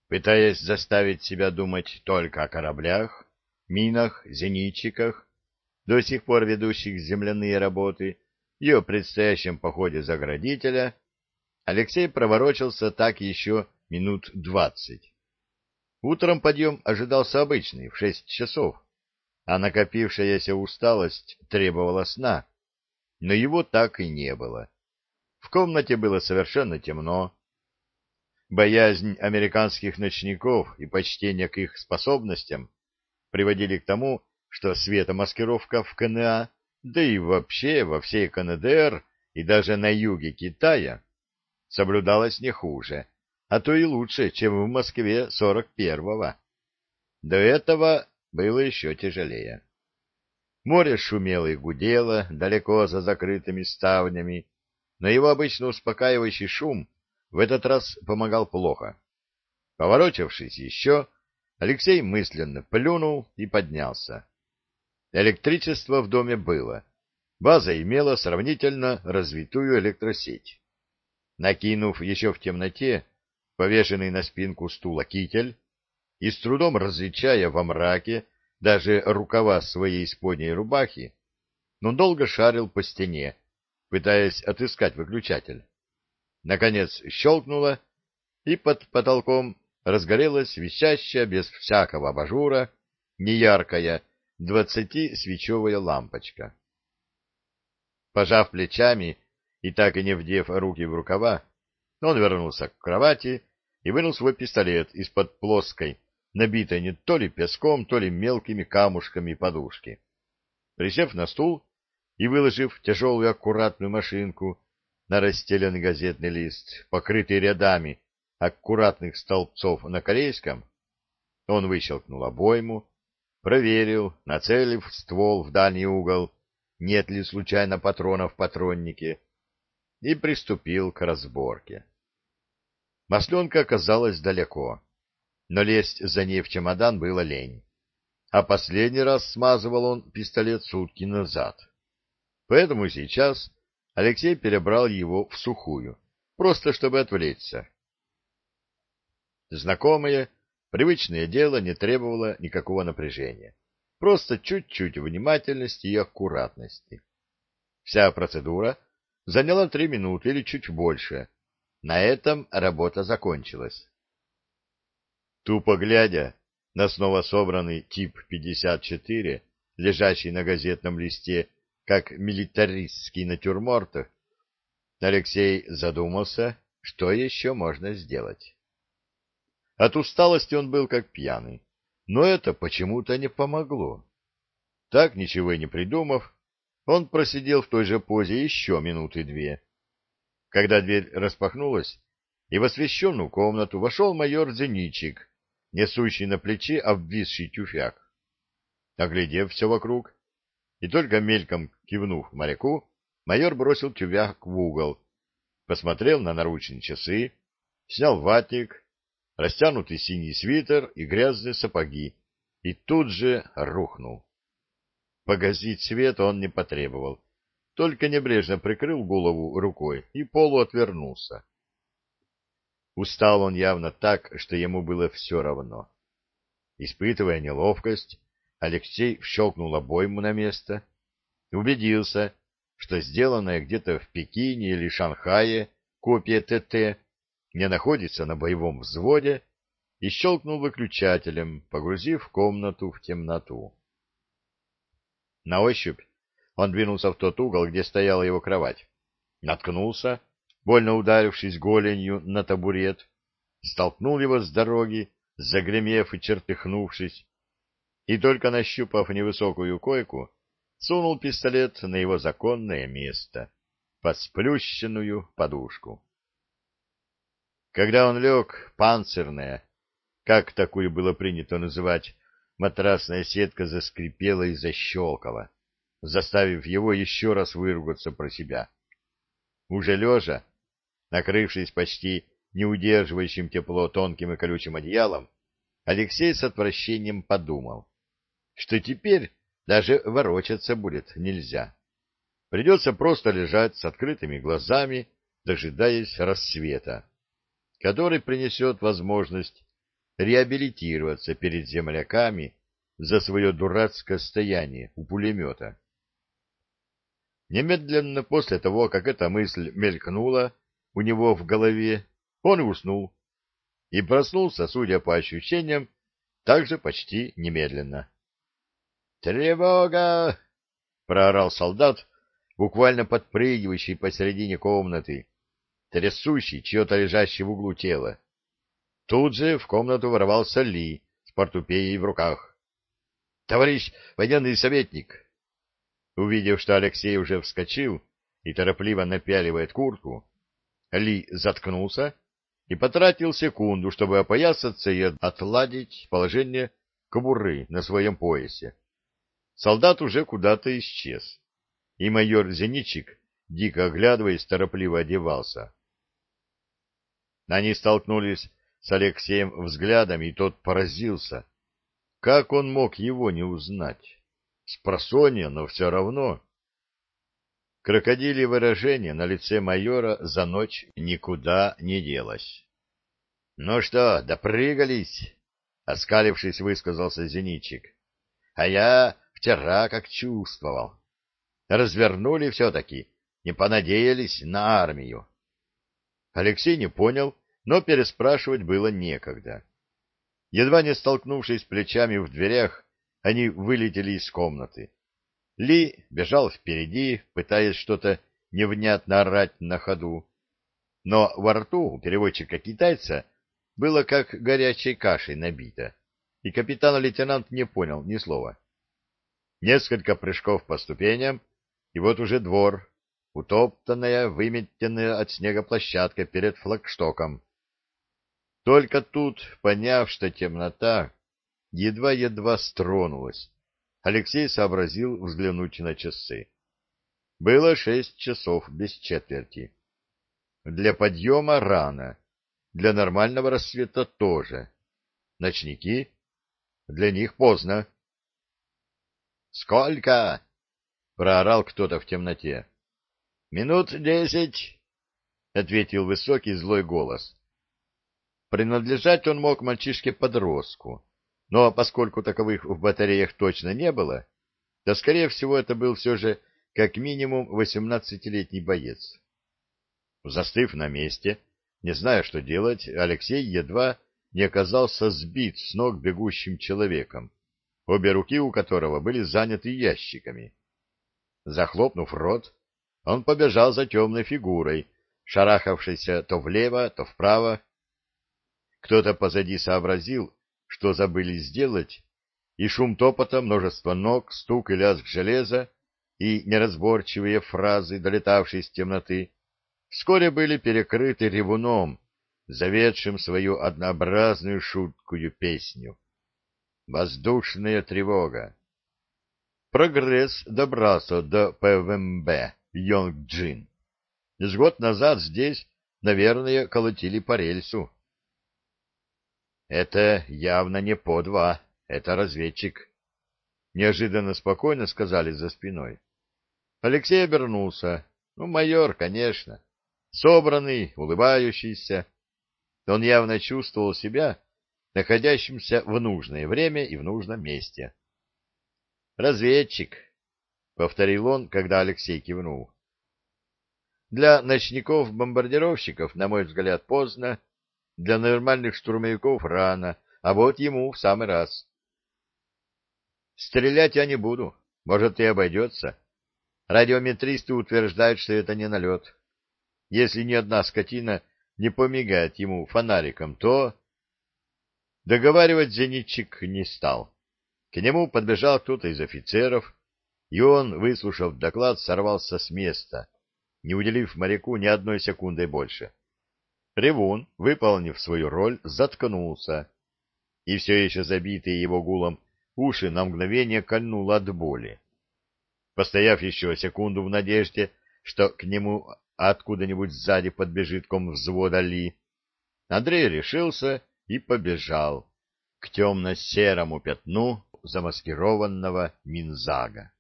пытаясь заставить себя думать только о кораблях, минах, зенитчиках, до сих пор ведущих земляные работы, и о предстоящем походе заградителя, Алексей проворочился так еще минут 20. Утром подъем ожидался обычный, в 6 часов, а накопившаяся усталость требовала сна, но его так и не было. В комнате было совершенно темно. Боязнь американских ночников и почтение к их способностям приводили к тому, что светомаскировка в КНА, да и вообще во всей КНДР и даже на юге Китая соблюдалась не хуже, а то и лучше, чем в Москве 41-го. До этого было еще тяжелее. Море шумело и гудело далеко за закрытыми ставнями, но его обычно успокаивающий шум в этот раз помогал плохо. Поворочившись еще, Алексей мысленно плюнул и поднялся. Электричество в доме было. База имела сравнительно развитую электросеть. Накинув еще в темноте повешенный на спинку стула китель и с трудом различая во мраке даже рукава своей исподней рубахи, он долго шарил по стене, пытаясь отыскать выключатель. Наконец щелкнуло, и под потолком разгорелась висящая без всякого абажура неяркая 20-свечевая лампочка. Пожав плечами и так и не вдев руки в рукава, он вернулся к кровати и вынул свой пистолет из-под плоской, набитой не то ли песком, то ли мелкими камушками подушки. Присев на стул и выложив тяжелую аккуратную машинку на расстеленный газетный лист, покрытый рядами аккуратных столбцов на корейском, он выщелкнул обойму, проверил, нацелив ствол в дальний угол, нет ли случайно патронов в патроннике, и приступил к разборке. Масленка оказалась далеко, но лезть за ней в чемодан было лень, а последний раз смазывал он пистолет сутки назад. Поэтому сейчас Алексей перебрал его в сухую, просто чтобы отвлечься. Знакомое, привычное дело не требовало никакого напряжения, просто чуть-чуть внимательности и аккуратности. Вся процедура заняла 3 минуты или чуть больше. На этом работа закончилась. Тупо глядя на снова собранный тип 54, лежащий на газетном листе, как милитаристский натюрморт, Алексей задумался, что еще можно сделать. От усталости он был как пьяный, но это почему-то не помогло. Так, ничего и не придумав, он просидел в той же позе еще минуты 2. Когда дверь распахнулась, и в освещенную комнату вошел майор Зеничик, несущий на плече обвисший тюфяк. Оглядев все вокруг и только мельком кивнув моряку, майор бросил тюфяк в угол, посмотрел на наручные часы, снял ватник, растянутый синий свитер и грязные сапоги, и тут же рухнул. Погасить свет он не потребовал, только небрежно прикрыл голову рукой и полуотвернулся. Устал он явно так, что ему было все равно. Испытывая неловкость, Алексей щелкнул обойму на место, убедился, что сделанная где-то в Пекине или Шанхае копия ТТ не находится на боевом взводе, и щелкнул выключателем, погрузив комнату в темноту. На ощупь он двинулся в тот угол, где стояла его кровать, наткнулся, больно ударившись голенью на табурет, столкнул его с дороги, загремев и чертыхнувшись, и только нащупав невысокую койку, сунул пистолет на его законное место, под сплющенную подушку. Когда он лег, панцирная, как такую было принято называть, матрасная сетка заскрипела и защелкала, заставив его еще раз выругаться про себя. Уже лежа, накрывшись почти не удерживающим тепло тонким и колючим одеялом, Алексей с отвращением подумал, что теперь даже ворочаться будет нельзя. Придется просто лежать с открытыми глазами, дожидаясь рассвета, который принесет возможность реабилитироваться перед земляками за свое дурацкое стояние у пулемета. Немедленно после того, как эта мысль мелькнула у него в голове, он уснул и проснулся, судя по ощущениям, также почти немедленно. «Тревога!» — проорал солдат, буквально подпрыгивающий посередине комнаты, трясущий чье-то лежащее в углу тело. Тут же в комнату ворвался Ли с портупеей в руках. — Товарищ военный советник! Увидев, что Алексей уже вскочил и торопливо напяливает куртку, Ли заткнулся и потратил секунду, чтобы опоясаться и отладить положение кобуры на своем поясе. Солдат уже куда-то исчез, и майор Зенитчик, дико оглядываясь, торопливо одевался. Они столкнулись с Алексеем взглядами, и тот поразился. Как он мог его не узнать? Спросонья, но все равно. Крокодилье выражение на лице майора за ночь никуда не делось. — Ну что, допрыгались? — оскалившись, высказался Зенитчик. — А я вчера как чувствовал. Развернули все-таки, не понадеялись на армию. Алексей не понял, но переспрашивать было некогда. Едва не столкнувшись плечами в дверях, они вылетели из комнаты. Ли бежал впереди, пытаясь что-то невнятно орать на ходу. Но во рту у переводчика-китайца было как горячей кашей набито, и капитан-лейтенант не понял ни слова. Несколько прыжков по ступеням, и вот уже двор, утоптанная, выметенная от снега площадка перед флагштоком. Только тут, поняв, что темнота едва-едва стронулась, Алексей сообразил взглянуть на часы. Было 6 часов без четверти. Для подъема рано, для нормального рассвета тоже. Ночники? Для них поздно. «Сколько?» — проорал кто-то в темноте. «Минут 10», — ответил высокий злой голос. Принадлежать он мог мальчишке-подростку, но поскольку таковых в батареях точно не было, то, скорее всего, это был все же как минимум 18-летний боец. Застыв на месте, не зная, что делать, Алексей едва не оказался сбит с ног бегущим человеком, обе руки у которого были заняты ящиками. Захлопнув рот, он побежал за темной фигурой, шарахавшейся то влево, то вправо. Кто-то позади сообразил, что забыли сделать, и шум топота, множество ног, стук и лязг железа и неразборчивые фразы, долетавшие из темноты, вскоре были перекрыты ревуном, заведшим свою однообразную шуткую песню. Воздушная тревога. Прогресс добрался до ПВМБ Йонг-Джин. С год назад здесь, наверное, колотили по рельсу. Это явно не по-2, это разведчик. Неожиданно спокойно сказали за спиной. Алексей обернулся. Ну, майор, конечно. Собранный, улыбающийся. Он явно чувствовал себя находящимся в нужное время и в нужном месте. «Разведчик», — повторил он, когда Алексей кивнул. «Для ночников-бомбардировщиков, на мой взгляд, поздно, для нормальных штурмовиков рано, а вот ему в самый раз». «Стрелять я не буду, может, и обойдется. Радиометристы утверждают, что это не налет. Если ни одна скотина не помигает ему фонариком, то...» Договаривать зенитчик не стал. К нему подбежал кто-то из офицеров, и он, выслушав доклад, сорвался с места, не уделив моряку ни одной секунды больше. Ревун, выполнив свою роль, заткнулся, и все еще забитые его гулом уши на мгновение кольнуло от боли. Постояв еще секунду в надежде, что к нему откуда-нибудь сзади подбежит комвзвода Ли, Андрей решился и побежал к темно-серому пятну замаскированного Минзага.